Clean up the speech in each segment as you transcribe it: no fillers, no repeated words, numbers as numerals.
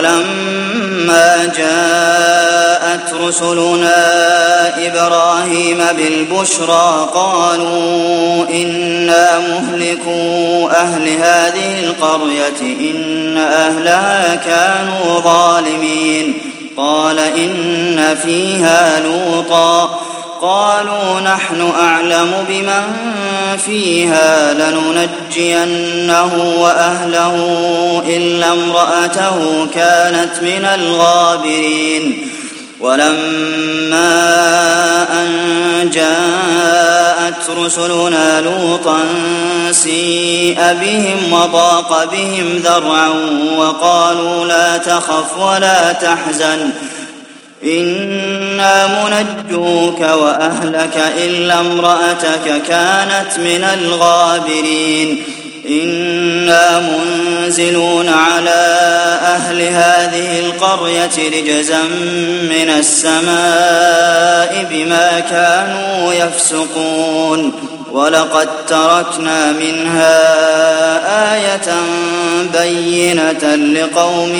ولما جاءت رسلنا إبراهيم بالبشرى قالوا إنا مهلكو أهل هذه القرية إن أهلها كانوا ظالمين قال إن فيها لوطا قالوا نحن أعلم بمن فيها لننجينه وأهله إلا امرأته كانت من الغابرين ولما أن جاءت رسلنا لوطا سيء بهم وضاق بهم ذرعا وقالوا لا تخف ولا تحزن إنا منجوك وأهلك إلا امرأتك كانت من الغابرين إنا منزلون على أهل هذه القرية رجزا من السماء بما كانوا يفسقون ولقد تركنا منها آية بينة لقوم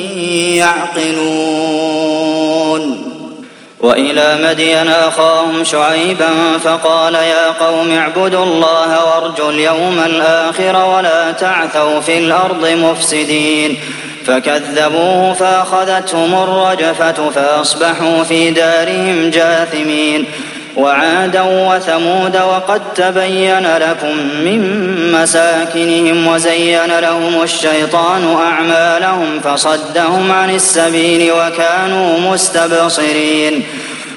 يعقلون وإلى مدين أخاهم شعيبا فقال يا قوم اعبدوا الله وارجوا اليوم الآخر ولا تعثوا في الأرض مفسدين فكذبوه فأخذتهم الرجفة فأصبحوا في دارهم جاثمين وعادا وثمود وقد تبين لكم من مساكنهم وزين لهم الشيطان أعمالهم فصدهم عن السبيل وكانوا مستبصرين